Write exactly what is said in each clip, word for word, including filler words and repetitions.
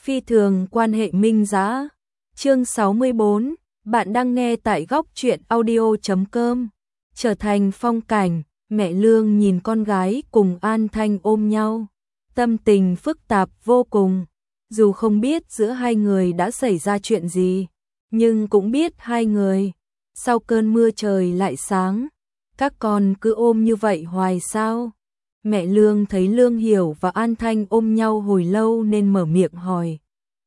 Phi thường quan hệ minh dã. Chương sáu mươi bốn, bạn đang nghe tại góc truyện audio chấm com. Trở thành phong cảnh, mẹ Lương nhìn con gái cùng An Thanh ôm nhau, tâm tình phức tạp vô cùng. Dù không biết giữa hai người đã xảy ra chuyện gì, nhưng cũng biết hai người sau cơn mưa trời lại sáng. Các con cứ ôm như vậy hoài sao? Mẹ Lương thấy Lương Hiểu và An Thanh ôm nhau hồi lâu nên mở miệng hỏi.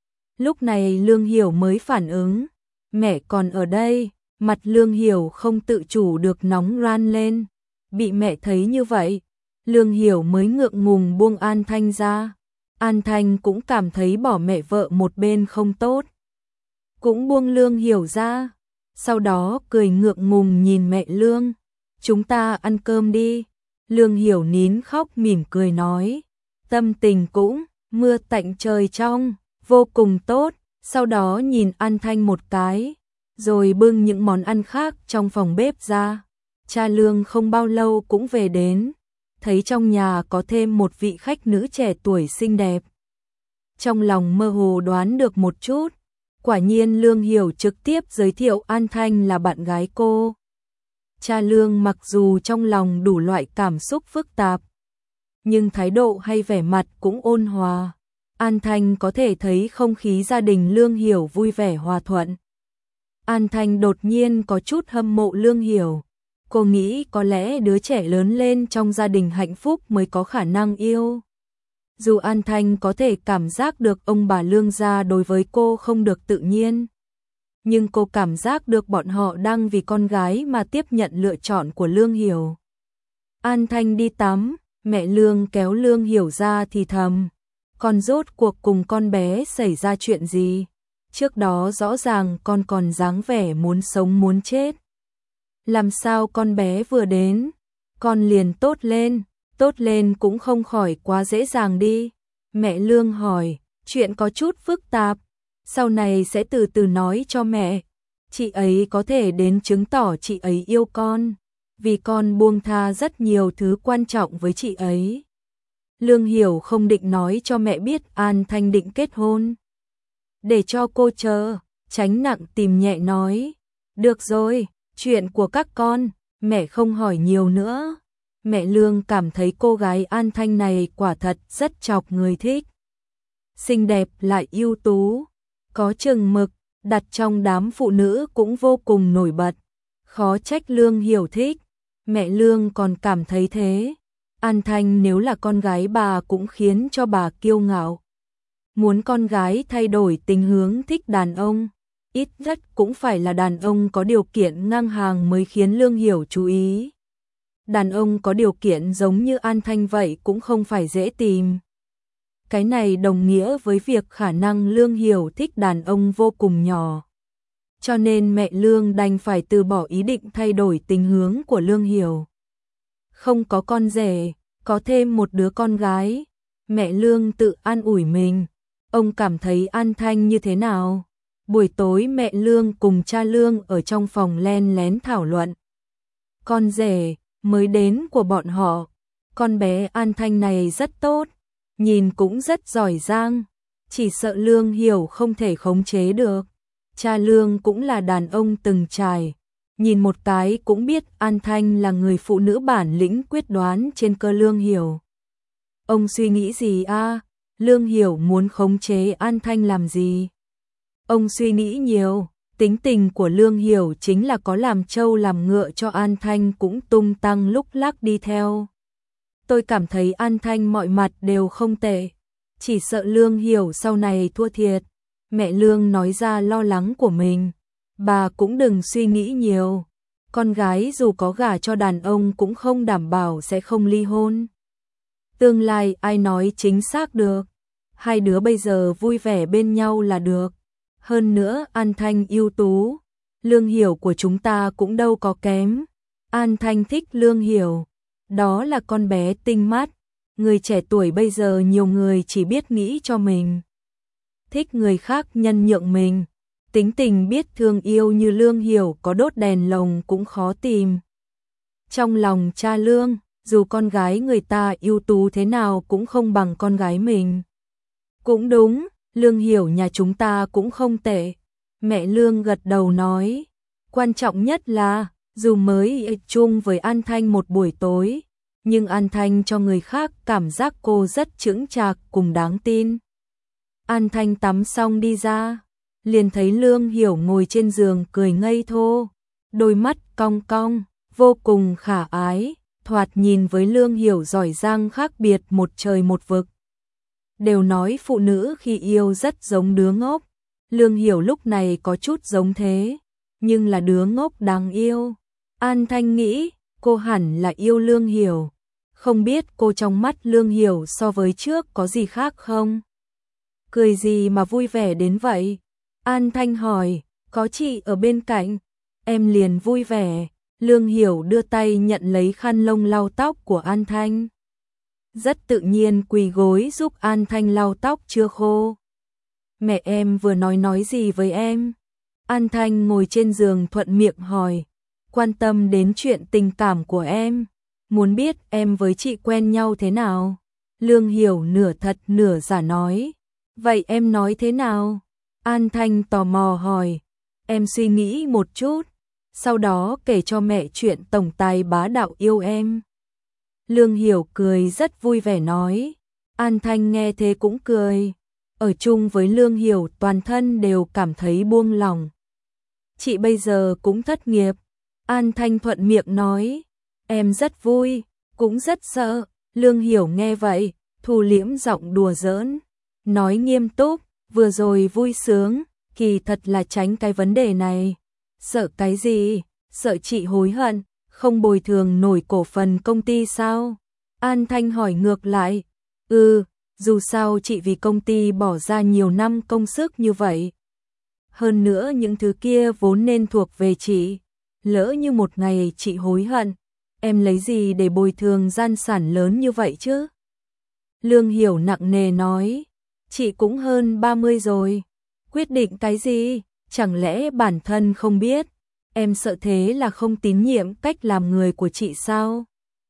Lúc này Lương Hiểu mới phản ứng, mẹ còn ở đây. Mặt Lương Hiểu không tự chủ được nóng ran lên. Bị mẹ thấy như vậy, Lương Hiểu mới ngượng ngùng buông An Thanh ra. An Thanh cũng cảm thấy bỏ mẹ vợ một bên không tốt, cũng buông Lương Hiểu ra. Sau đó cười ngượng ngùng nhìn mẹ Lương. Chúng ta ăn cơm đi. Lương Hiểu nín khóc mỉm cười nói. Tâm tình cũng mưa tạnh trời trong, vô cùng tốt. Sau đó nhìn An Thanh một cái, rồi bưng những món ăn khác trong phòng bếp ra. Cha Lương không bao lâu cũng về đến, thấy trong nhà có thêm một vị khách nữ trẻ tuổi xinh đẹp. Trong lòng mơ hồ đoán được một chút, quả nhiên Lương Hiểu trực tiếp giới thiệu An Thanh là bạn gái cô. Cha Lương mặc dù trong lòng đủ loại cảm xúc phức tạp, nhưng thái độ hay vẻ mặt cũng ôn hòa. An Thanh có thể thấy không khí gia đình Lương Hiểu vui vẻ hòa thuận. An Thanh đột nhiên có chút hâm mộ Lương Hiểu. Cô nghĩ có lẽ đứa trẻ lớn lên trong gia đình hạnh phúc mới có khả năng yêu. Dù An Thanh có thể cảm giác được ông bà Lương gia đối với cô không được tự nhiên, nhưng cô cảm giác được bọn họ đang vì con gái mà tiếp nhận lựa chọn của Lương Hiểu. An Thanh đi tắm, mẹ Lương kéo Lương Hiểu ra thì thầm. Con rốt cuộc cùng con bé xảy ra chuyện gì? Trước đó rõ ràng con còn dáng vẻ muốn sống muốn chết. Làm sao con bé vừa đến, con liền tốt lên? Tốt lên cũng không khỏi quá dễ dàng đi. Mẹ Lương hỏi, chuyện có chút phức tạp, sau này sẽ từ từ nói cho mẹ. Chị ấy có thể đến chứng tỏ chị ấy yêu con, vì con buông tha rất nhiều thứ quan trọng với chị ấy. Lương Hiểu không định nói cho mẹ biết An Thanh định kết hôn. Để cho cô chờ, tránh nặng tìm nhẹ nói. Được rồi, chuyện của các con, mẹ không hỏi nhiều nữa. Mẹ Lương cảm thấy cô gái An Thanh này quả thật rất chọc người thích. Xinh đẹp lại ưu tú, có chừng mực, đặt trong đám phụ nữ cũng vô cùng nổi bật. Khó trách Lương Hiểu thích, mẹ Lương còn cảm thấy thế. An Thanh nếu là con gái bà cũng khiến cho bà kiêu ngạo. Muốn con gái thay đổi tình hướng thích đàn ông, ít nhất cũng phải là đàn ông có điều kiện ngang hàng mới khiến Lương Hiểu chú ý. Đàn ông có điều kiện giống như An Thanh vậy cũng không phải dễ tìm. Cái này đồng nghĩa với việc khả năng Lương Hiểu thích đàn ông vô cùng nhỏ. Cho nên mẹ Lương đành phải từ bỏ ý định thay đổi tình hướng của Lương Hiểu. Không có con rể, có thêm một đứa con gái. Mẹ Lương tự an ủi mình. Ông cảm thấy An Thanh như thế nào? Buổi tối mẹ Lương cùng cha Lương ở trong phòng len lén thảo luận. Con rể mới đến của bọn họ, con bé An Thanh này rất tốt, nhìn cũng rất giỏi giang, chỉ sợ Lương Hiểu không thể khống chế được. Cha Lương cũng là đàn ông từng trải, nhìn một cái cũng biết An Thanh là người phụ nữ bản lĩnh quyết đoán trên cơ Lương Hiểu. Ông suy nghĩ gì a? À? Lương Hiểu muốn khống chế An Thanh làm gì? Ông suy nghĩ nhiều, tính tình của Lương Hiểu chính là có làm trâu làm ngựa cho An Thanh cũng tung tăng lúc lắc đi theo. Tôi cảm thấy An Thanh mọi mặt đều không tệ, chỉ sợ Lương Hiểu sau này thua thiệt. Mẹ Lương nói ra lo lắng của mình. Bà cũng đừng suy nghĩ nhiều, con gái dù có gả cho đàn ông cũng không đảm bảo sẽ không ly hôn. Tương lai ai nói chính xác được, hai đứa bây giờ vui vẻ bên nhau là được. Hơn nữa An Thanh ưu tú, Lương Hiểu của chúng ta cũng đâu có kém. An Thanh thích Lương Hiểu, đó là con bé tinh mắt. Người trẻ tuổi bây giờ nhiều người chỉ biết nghĩ cho mình, thích người khác nhân nhượng mình. Tính tình biết thương yêu như Lương Hiểu có đốt đèn lồng cũng khó tìm. Trong lòng cha Lương, dù con gái người ta ưu tú thế nào cũng không bằng con gái mình. Cũng đúng, Lương Hiểu nhà chúng ta cũng không tệ. Mẹ Lương gật đầu nói, quan trọng nhất là, dù mới ở chung với An Thanh một buổi tối, nhưng An Thanh cho người khác cảm giác cô rất chững chạc cùng đáng tin. An Thanh tắm xong đi ra, liền thấy Lương Hiểu ngồi trên giường cười ngây thô, đôi mắt cong cong, vô cùng khả ái, thoạt nhìn với Lương Hiểu giỏi giang khác biệt một trời một vực. Đều nói phụ nữ khi yêu rất giống đứa ngốc, Lương Hiểu lúc này có chút giống thế, nhưng là đứa ngốc đáng yêu. An Thanh nghĩ, cô hẳn là yêu Lương Hiểu, không biết cô trong mắt Lương Hiểu so với trước có gì khác không? Cười gì mà vui vẻ đến vậy? An Thanh hỏi, có chị ở bên cạnh, em liền vui vẻ. Lương Hiểu đưa tay nhận lấy khăn lông lau tóc của An Thanh. Rất tự nhiên quỳ gối giúp An Thanh lau tóc chưa khô. Mẹ em vừa nói nói gì với em? An Thanh ngồi trên giường thuận miệng hỏi, quan tâm đến chuyện tình cảm của em, muốn biết em với chị quen nhau thế nào. Lương Hiểu nửa thật nửa giả nói, vậy em nói thế nào? An Thanh tò mò hỏi, em suy nghĩ một chút, sau đó kể cho mẹ chuyện tổng tài bá đạo yêu em. Lương Hiểu cười rất vui vẻ nói, An Thanh nghe thế cũng cười, ở chung với Lương Hiểu toàn thân đều cảm thấy buông lỏng. Chị bây giờ cũng thất nghiệp, An Thanh thuận miệng nói, em rất vui, cũng rất sợ. Lương Hiểu nghe vậy, thu liễm giọng đùa giỡn, nói nghiêm túc, vừa rồi vui sướng, kỳ thật là tránh cái vấn đề này. Sợ cái gì? Sợ chị hối hận, không bồi thường nổi cổ phần công ty sao? An Thanh hỏi ngược lại, ừ, dù sao chị vì công ty bỏ ra nhiều năm công sức như vậy. Hơn nữa những thứ kia vốn nên thuộc về chị, lỡ như một ngày chị hối hận, em lấy gì để bồi thường gian sản lớn như vậy chứ? Lương Hiểu nặng nề nói, chị cũng hơn ba mươi rồi, quyết định cái gì, chẳng lẽ bản thân không biết, em sợ thế là không tín nhiệm cách làm người của chị sao?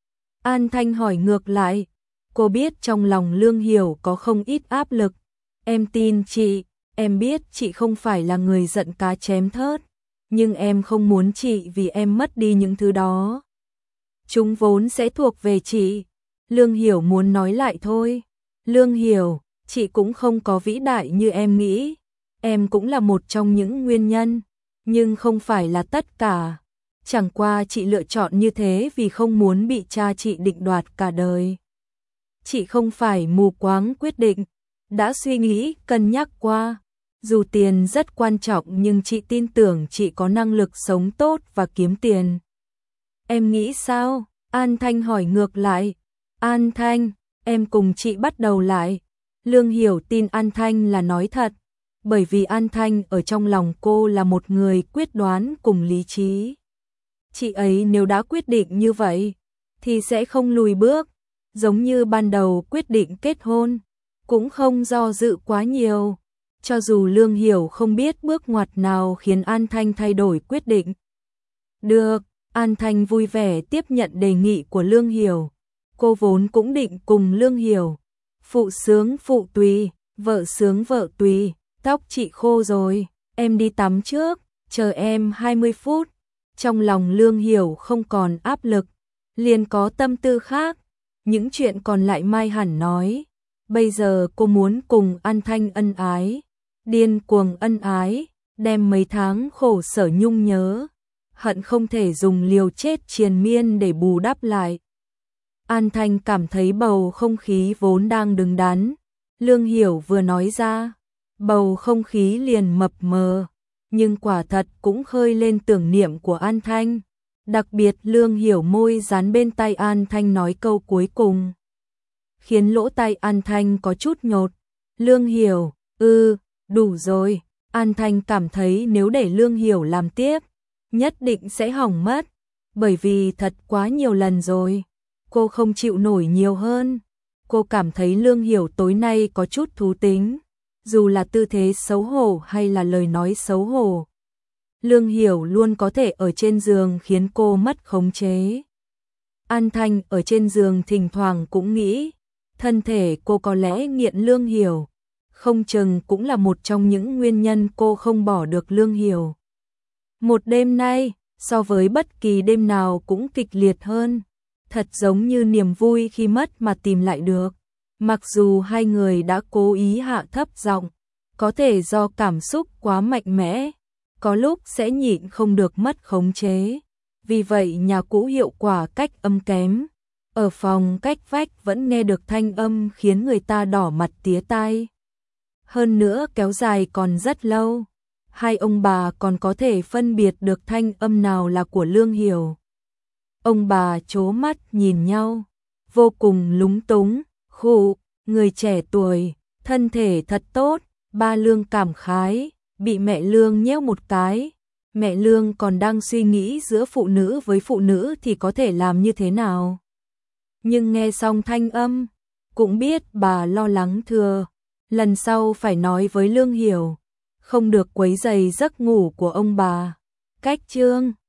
An Thanh hỏi ngược lại, cô biết trong lòng Lương Hiểu có không ít áp lực, em tin chị, em biết chị không phải là người giận cá chém thớt, nhưng em không muốn chị vì em mất đi những thứ đó. Chúng vốn sẽ thuộc về chị. Lương Hiểu muốn nói lại thôi. Lương Hiểu, chị cũng không có vĩ đại như em nghĩ. Em cũng là một trong những nguyên nhân, nhưng không phải là tất cả. Chẳng qua chị lựa chọn như thế vì không muốn bị cha chị định đoạt cả đời. Chị không phải mù quáng quyết định, đã suy nghĩ, cân nhắc qua. Dù tiền rất quan trọng nhưng chị tin tưởng chị có năng lực sống tốt và kiếm tiền. Em nghĩ sao? An Thanh hỏi ngược lại. An Thanh, em cùng chị bắt đầu lại. Lương Hiểu tin An Thanh là nói thật, bởi vì An Thanh ở trong lòng cô là một người quyết đoán cùng lý trí. Chị ấy nếu đã quyết định như vậy, thì sẽ không lùi bước, giống như ban đầu quyết định kết hôn, cũng không do dự quá nhiều. Cho dù Lương Hiểu không biết bước ngoặt nào khiến An Thanh thay đổi quyết định. Được, An Thanh vui vẻ tiếp nhận đề nghị của Lương Hiểu. Cô vốn cũng định cùng Lương Hiểu. Phụ sướng phụ tùy, vợ sướng vợ tùy, tóc chị khô rồi, em đi tắm trước, chờ em hai mươi phút. Trong lòng Lương Hiểu không còn áp lực, liền có tâm tư khác. Những chuyện còn lại mai hẳn nói. Bây giờ cô muốn cùng An Thanh ân ái, điên cuồng ân ái, đem mấy tháng khổ sở nhung nhớ, hận không thể dùng liều chết triền miên để bù đắp lại. An Thanh cảm thấy bầu không khí vốn đang đứng đắn, Lương Hiểu vừa nói ra, bầu không khí liền mập mờ, nhưng quả thật cũng khơi lên tưởng niệm của An Thanh. Đặc biệt Lương Hiểu môi dán bên tay An Thanh nói câu cuối cùng, khiến lỗ tai An Thanh có chút nhột. Lương Hiểu, ư, ừ, đủ rồi. An Thanh cảm thấy nếu để Lương Hiểu làm tiếp, nhất định sẽ hỏng mất, bởi vì thật quá nhiều lần rồi. Cô không chịu nổi nhiều hơn. Cô cảm thấy Lương Hiểu tối nay có chút thú tính, dù là tư thế xấu hổ hay là lời nói xấu hổ. Lương Hiểu luôn có thể ở trên giường khiến cô mất khống chế. An Thanh ở trên giường thỉnh thoảng cũng nghĩ, thân thể cô có lẽ nghiện Lương Hiểu. không chừng cũng là một trong những nguyên nhân cô không bỏ được Lương Hiểu. Một đêm nay, so với bất kỳ đêm nào cũng kịch liệt hơn, thật giống như niềm vui khi mất mà tìm lại được. Mặc dù hai người đã cố ý hạ thấp giọng, có thể do cảm xúc quá mạnh mẽ, có lúc sẽ nhịn không được mất khống chế. Vì vậy nhà cũ hiệu quả cách âm kém, ở phòng cách vách vẫn nghe được thanh âm khiến người ta đỏ mặt tía tai. Hơn nữa kéo dài còn rất lâu, hai ông bà còn có thể phân biệt được thanh âm nào là của Lương Hiểu. Ông bà trố mắt nhìn nhau, vô cùng lúng túng, khụ, người trẻ tuổi, thân thể thật tốt, ba Lương cảm khái, bị mẹ Lương nhéo một cái. Mẹ Lương còn đang suy nghĩ giữa phụ nữ với phụ nữ thì có thể làm như thế nào. Nhưng nghe xong thanh âm, cũng biết bà lo lắng thừa, lần sau phải nói với Lương Hiểu, không được quấy rầy giấc ngủ của ông bà. Cách chương